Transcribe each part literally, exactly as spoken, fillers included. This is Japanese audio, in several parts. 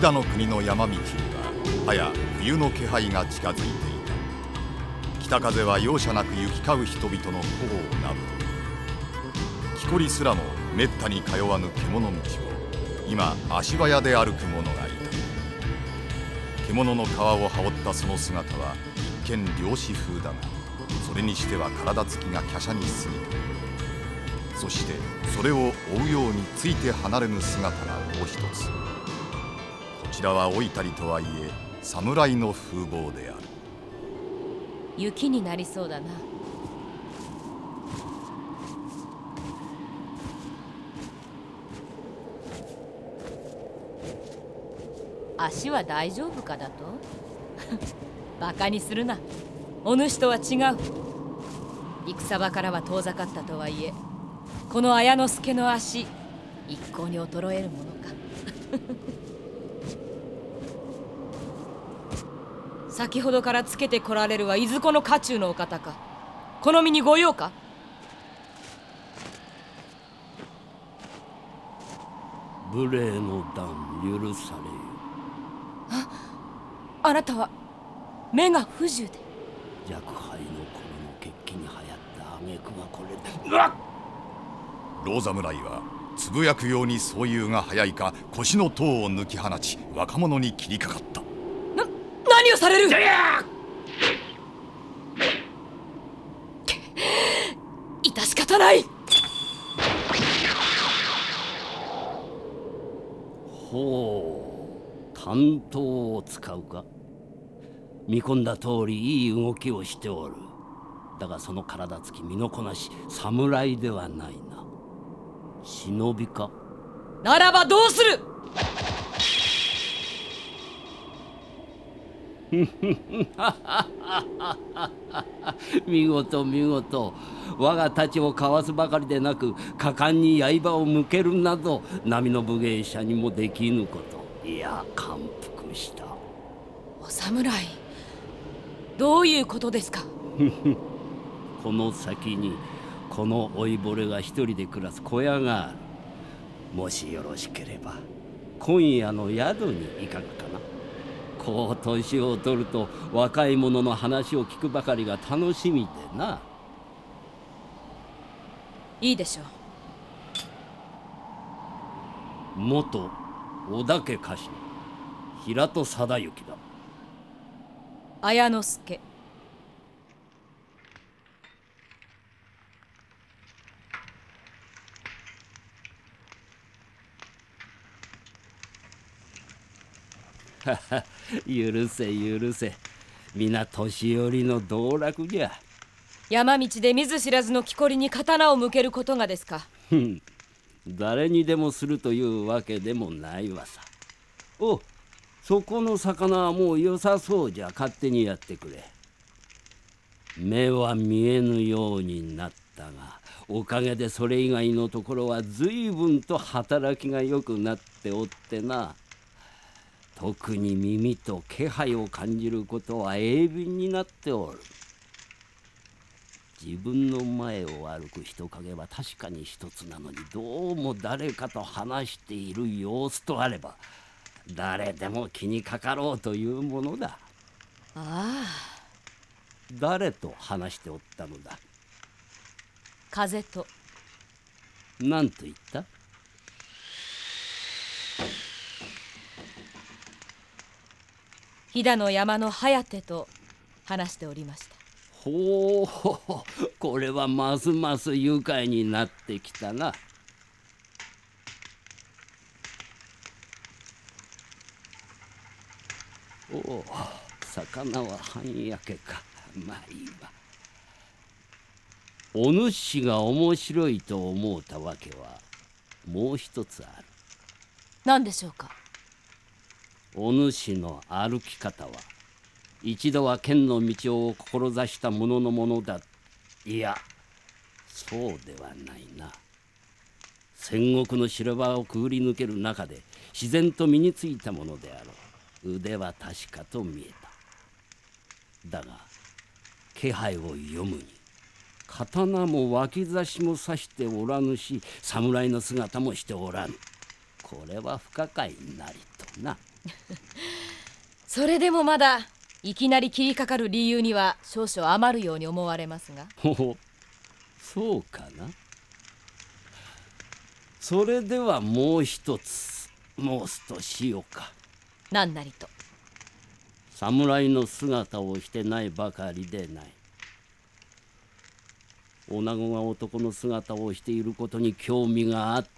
田の国の山道にははや冬の気配が近づいていた。北風は容赦なく行き交う人々の頬をなぶる。木こりすらもめったに通わぬ獣道を今足早で歩く者がいた。獣の皮を羽織ったその姿は一見猟師風だが、それにしては体つきが華奢に過ぎる。そしてそれを追うようについて離れぬ姿がもう一つ。こちらは老いたりとはいえ侍の風貌である。 雪になりそうだな。足は大丈夫かだとバカにするな。お主とは違う。戦場からは遠ざかったとはいえ、この綾之助の足一向に衰えるものか先ほどからつけてこられるはいずこの家中のお方か。好みにご用か。 無礼の段許されよ。 あ、あなたは目が不自由で。 若輩の頃の決起に流行った挙句がこれで。うわっ！ 老侍はつぶやくようにそういうが早いか腰の塔を抜き放ち若者に切りかかった。 な、何をされる！致し方ない。 ほう、担当を使うか。見込んだ通りいい動きをしておる。だがその体つき身のこなし、侍ではないな。忍びか。 ならばどうする。 見事見事。我が太刀をかわすばかりでなく、果敢に刃を向けるなど並の武芸者にもできぬこと。いや、感服した。 お侍、どういうことですか。 この先にこの老いぼれが一人で暮らす小屋がある。もしよろしければ今夜の宿にいかがかな。こう年を取ると若い者の話を聞くばかりが楽しみでな。 いいでしょう。 元織田家家臣平戸貞行だ。 綾之助。 許せ許せ。皆年寄りの道楽じゃ。 山道で見ず知らずの木こりに刀を向けることがですか。 誰にでもするというわけでもないわさ。お、そこの魚はもう良さそうじゃ。勝手にやってくれ。目は見えぬようになったが、おかげでそれ以外のところは随分と働きが良くなっておってな。特に耳と気配を感じることは鋭敏になっておる。自分の前を歩く人影は確かに一つなのに、どうも誰かと話している様子とあれば誰でも気にかかろうというものだ。 ああ、 誰と話しておったのだ。 風と。 何と言った。 飛騨の山の颯と話しておりました。 ほう、これはますます愉快になってきたな。おお、魚は半焼けか。まあいいわ。お主が面白いと思うたわけはもう一つある。 何でしょうか。 お主の歩き方は一度は剣の道を志した者のものだ。いや、そうではないな。戦国の修羅場をくぐり抜ける中で自然と身についたものであろう。腕は確かと見えた。だが気配を読むに刀も脇差しも刺しておらぬし、侍の姿もしておらぬ。これは不可解なりとな。 それでもまだいきなり切りかかる理由には少々余るように思われますが。 ほほ、そうかな。それではもう一つ申すとしようか。 何なりと。 侍の姿をしてないばかりでない。女子が男の姿をしていることに興味があった。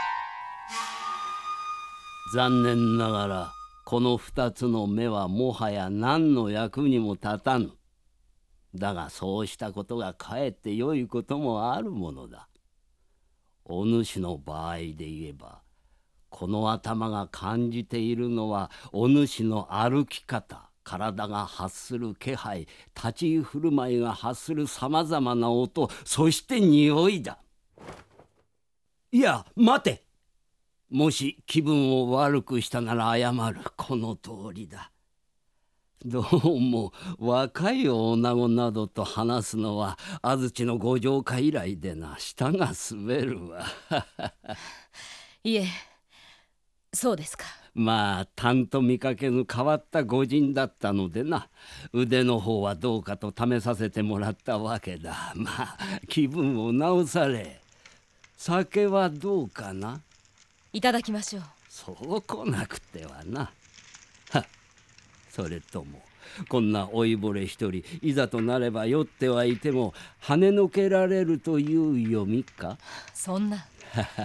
残念ながらこの二つの目はもはや何の役にも立たぬ。だがそうしたことがかえって良いこともあるものだ。お主の場合で言えば、この頭が感じているのはお主の歩き方、体が発する気配、立ち居振る舞いが発するさまざまな音、そして匂いだ。いや待て、もし気分を悪くしたなら謝る。この通りだ。どうも若い女子などと話すのは安土のご城下以来でな、舌が滑るわ。 いえ、そうですか。 まあたんと見かけぬ変わった御仁だったのでな、腕の方はどうかと試させてもらったわけだ。まあ気分を直され。酒はどうかな。 いただきましょう。 そうこなくてはな。はそれともこんな老いぼれ一人、いざとなれば酔ってはいても跳ねのけられるという読みか。 そんな。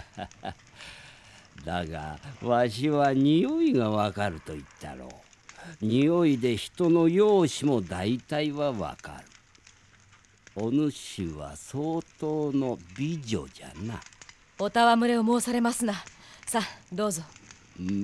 だがわしは匂いがわかると言ったろう。匂いで人の容姿も大体はわかる。お主は相当の美女じゃな。 お戯れを申されますな。さあどうぞ。 ん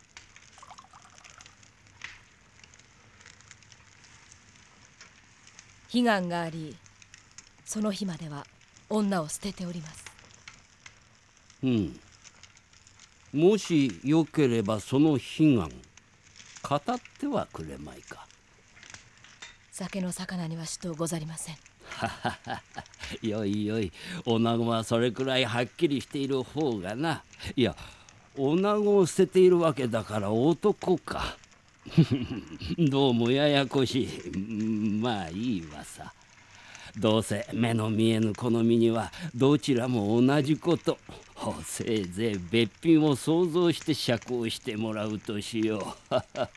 悲願があり、その日までは女を捨てております。 うん。もしよければその悲願語ってはくれまいか。 酒の魚にはしとうござりません。 よいよい、女子はそれくらいはっきりしている方がな。いや女子を捨てているわけだから男か。どうもややこしい。まあいいわさ。どうせ目の見えぬこの身にはどちらも同じこと。せいぜい別品を想像して釈をしてもらうとしよう。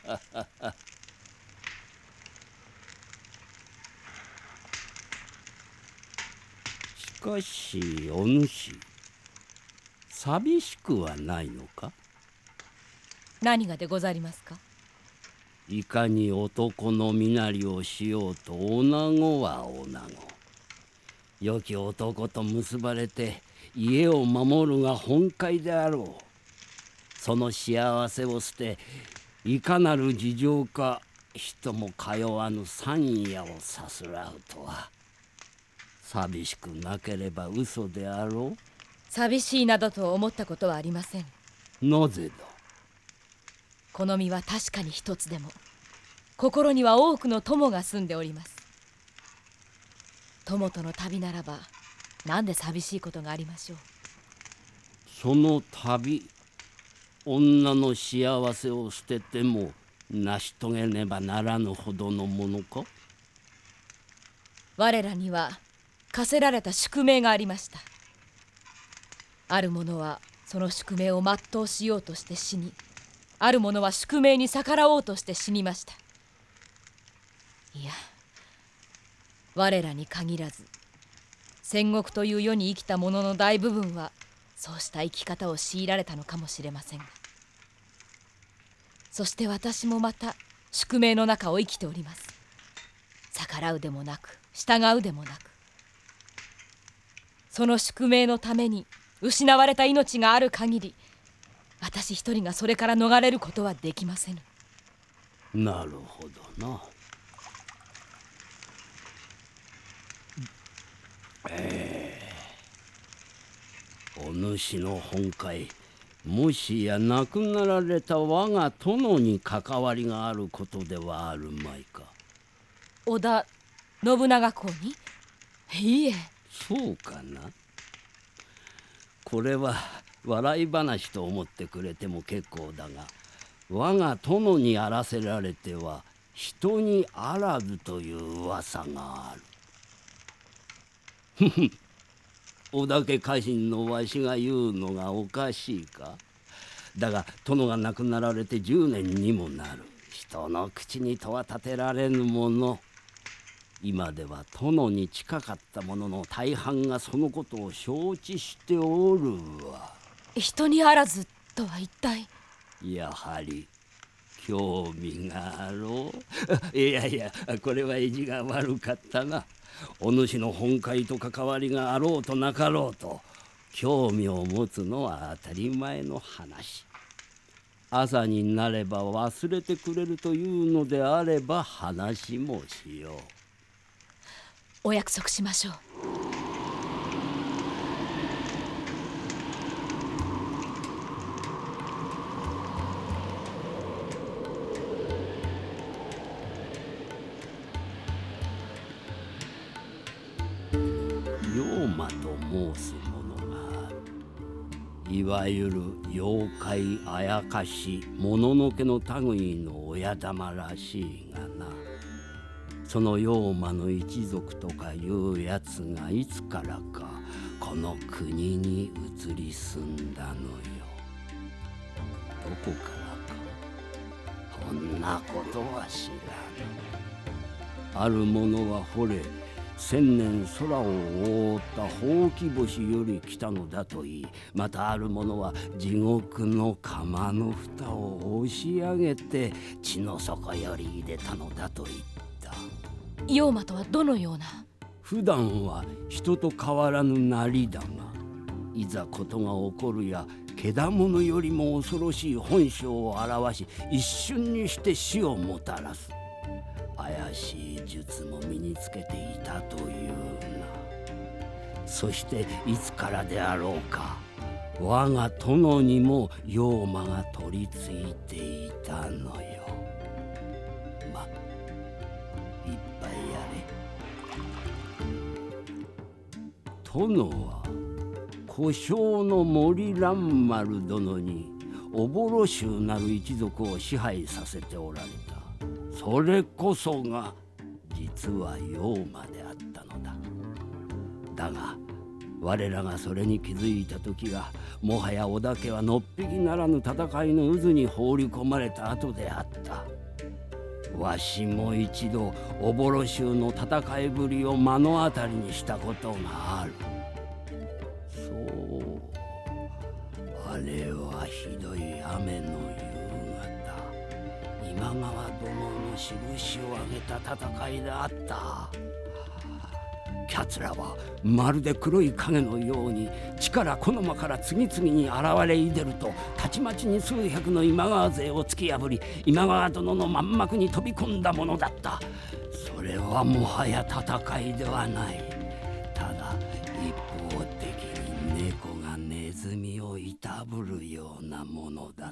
しかしお主、寂しくはないのか。 何がでござりますか。 いかに男の身なりをしようと女子は女子。良き男と結ばれて家を守るが本懐であろう。その幸せを捨て、いかなる事情か人も通わぬ山野をさすらうとは。寂しくなければ嘘であろう。 寂しいなどと思ったことはありません。 なぜだ。 この身は確かに一つでも、心には多くの友が住んでおります。友との旅ならばなんで寂しいことがありましょう。 その旅、女の幸せを捨てても成し遂げねばならぬほどのものか。 我らには課せられた宿命がありました。ある者はその宿命を全うしようとして死に、ある者は宿命に逆らおうとして死にました。いや、我らに限らず戦国という世に生きた者の大部分はそうした生き方を強いられたのかもしれませんが、そして私もまた宿命の中を生きております。逆らうでもなく従うでもなく、その宿命のために失われた命がある限り、私一人がそれから逃れることはできませぬ。 なるほどな。ええ、お主の本懐、もしや亡くなられた我が殿に関わりがあることではあるまいか。 織田信長公に。いいえ。 そうかな。これは笑い話と思ってくれても結構だが、 我が殿にあらせられては人にあらずという噂がある。ふふ織田家家臣のわしが言うのがおかしいか。だが殿が亡くなられてじゅうねんにもなる。人の口にとは立てられぬもの。今では殿に近かった者の大半がそのことを承知しておるわ。 人にあらずとは一体。 やはり興味があろう。いやいや、これは意地が悪かったな。お主の本懐と関わりがあろうとなかろうと興味を持つのは当たり前の話。朝になれば忘れてくれるというのであれば話もしよう。 お約束しましょう。 妖魔と申すものがある。いわゆる妖怪あやかしもののけの類の親玉らしいがな。その妖魔の一族とかいうやつがいつからかこの国に移り住んだのよ。どこからかこんなことは知らぬ。ある者はほれ千年空を覆ったほうき星より来たのだと言い、またある者は地獄の釜の蓋を押し上げて地の底より入れたのだと言った。 妖魔とはどのような。 普段は人と変わらぬなりだが、いざことが起こるや獣よりも恐ろしい本性を表し、一瞬にして死をもたらす。怪しい術も身につけていたというな。そしていつからであろうか、我が殿にも妖魔が取り付いていたのよ。ま、いっぱいやれ。殿は小姓の森蘭丸殿におぼろ衆なる一族を支配させておられた。それこそが実は妖魔であったのだ。だが我らがそれに気づいた時がもはや織田家はのっぴきならぬ戦いの渦に放り込まれた後であった。わしも一度おぼろ衆の戦いぶりを目の当たりにしたことがある。そう、あれはひどい雨の今川殿の印を挙げた戦いであった。奴らはまるで黒い影のように地から木の間から次々に現れいでると、たちまちに数百の今川勢を突き破り今川殿の満幕に飛び込んだものだった。それはもはや戦いではない。ただ一方的に猫がネズミをいたぶるようなものだった。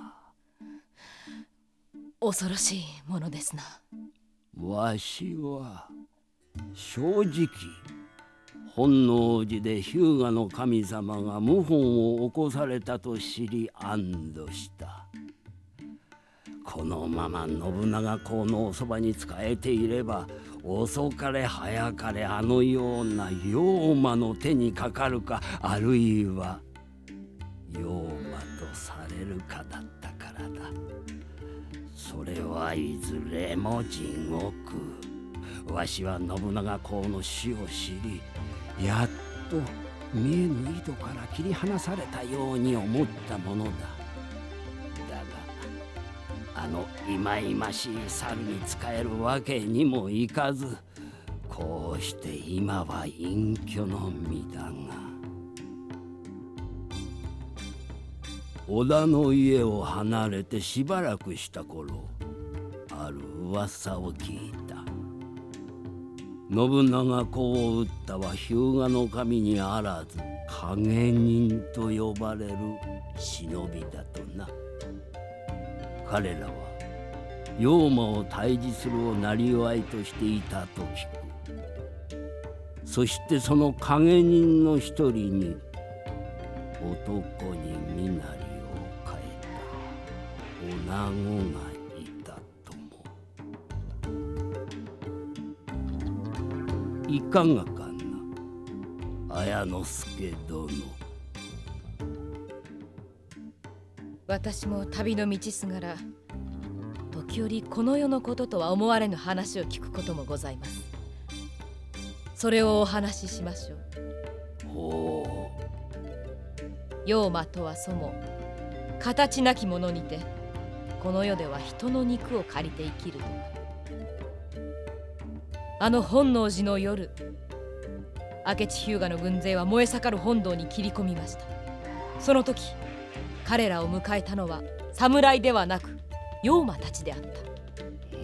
恐ろしいものですな。 わしは正直本能寺で日向の神様が謀反を起こされたと知り安堵した。このまま信長公のおそばに仕えていれば遅かれ早かれあのような妖魔の手にかかるか、あるいは妖魔とされるかだったからだ。それはいずれも地獄。わしは信長公の死を知り、やっと見えぬ糸から切り離されたように思ったものだ。だがあの忌々しい猿に仕えるわけにもいかず、こうして今は隠居の身だが、織田の家を離れてしばらくした頃、ある噂を聞いた。信長公を討ったは日向の神にあらず影人と呼ばれる忍びだとな。彼らは妖魔を退治するをなりわいとしていたと聞く。そしてその影人の一人に男に身なりを変えた女子がいたとも。いかがかな、綾之助殿。 私も旅の道すがら時折この世のこととは思われぬ話を聞くこともございます。それをお話ししましょう。 ほう。 妖魔とはそも形なきものにて、この世では人の肉を借りて生きるとか。あの本能寺の夜、明智日向の軍勢は燃え盛る本堂に切り込みました。その時彼らを迎えたのは侍ではなく妖魔たちであった。 うん。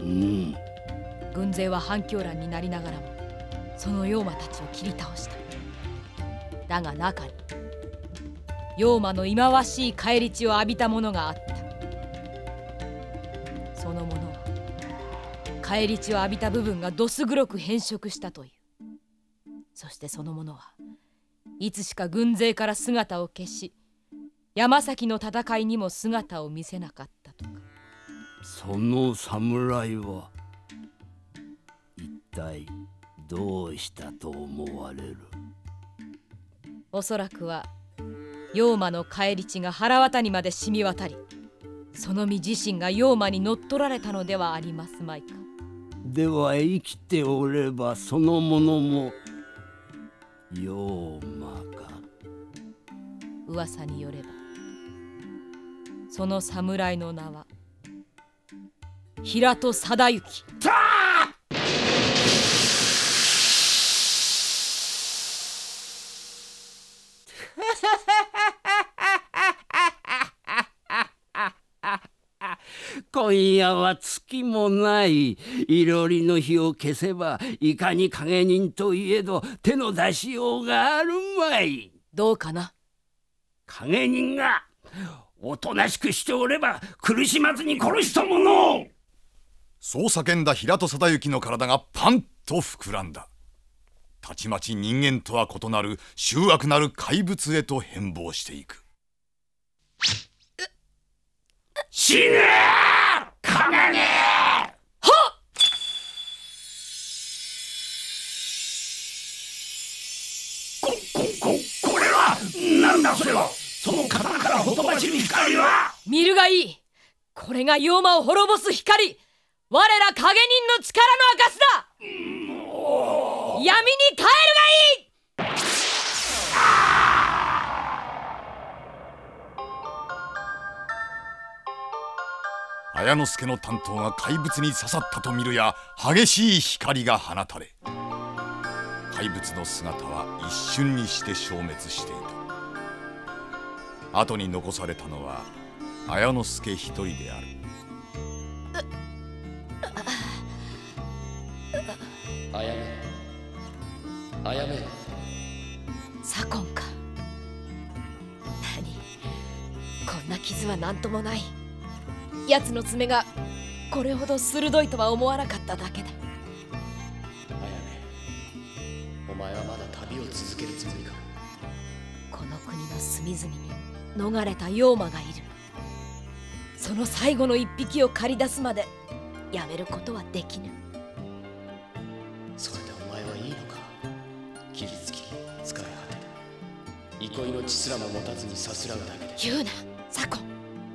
軍勢は反響乱になりながらもその妖魔たちを切り倒した。だが中に妖魔の忌まわしい返り血を浴びたものがあった。そのものは返り血を浴びた部分がどす黒く変色したという。そしてそのものはいつしか軍勢から姿を消し、山崎の戦いにも姿を見せなかったとか。 その侍は一体どうしたと思われる？ おそらくは妖魔の返り血が腹渡にまで染み渡り、その身自身が妖魔に乗っ取られたのではありますまいか。 では生きておればそのものも妖魔か。 噂によればその侍の名は平戸貞之。 今夜は月もない。いろりの火を消せばいかに影人といえど手の出しようがあるまい。 どうかな。 影人がおとなしくしておれば苦しまずに殺したもの。 そう叫んだ平戸貞之の体がパンと膨らんだ。たちまち人間とは異なる醜悪なる怪物へと変貌していく。 死ね影人。 はっ。 こ、こ、こ、これはなんだそれは。その刀からほとばしる光は。 見るがいい。これが妖魔を滅ぼす光。我ら影人の力の証だ。闇に帰るがいい。 綾之助の担当が怪物に刺さったと見るや、激しい光が放たれ、怪物の姿は一瞬にして消滅していた。後に残されたのは綾之助一人である。 あやめ、あやめ。 左近か。何、こんな傷は何ともない。奴の爪がこれほど鋭いとは思わなかっただけだ。 あやめ、お前はまだ旅を続けるつもりか。 この国の隅々に逃れた妖魔がいる。その最後の一匹を借り出すまでやめることはできぬ。 それでお前はいいのか。傷つき疲れ果てて憩いの血すらも持たずにさすらうだけで。 言うな左近。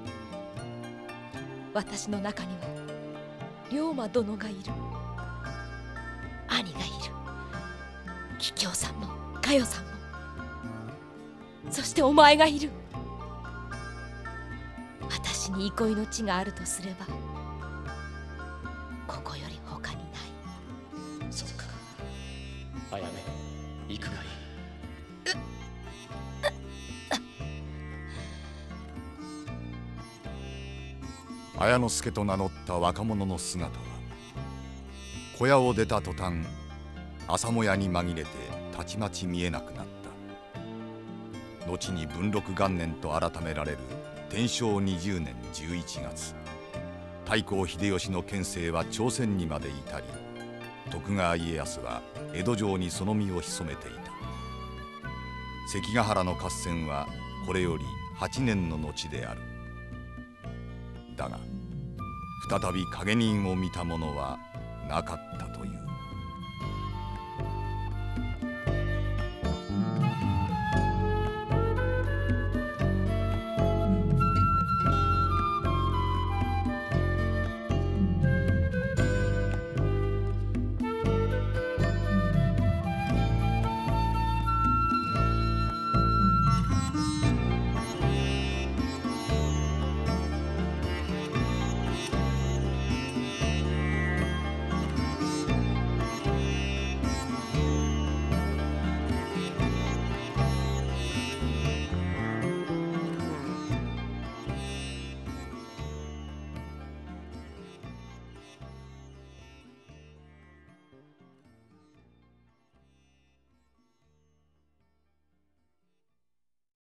私の中には龍馬殿がいる。兄がいる。桔梗さんも佳代さんも、そしてお前がいる。私に憩いの地があるとすればここより他にない。 そうか。あやめ、行くがいい。 綾之助と名乗った若者の姿は、小屋を出た途端朝もやに紛れてたちまち見えなくなった。後に文禄元年と改められる天正にじゅうねんじゅういちがつ、太閤秀吉の権勢は朝鮮にまで至り、徳川家康は江戸城にその身を潜めていた。関ヶ原の合戦はこれよりはちねんの後である。 だが再び影人を見た者はなかったという。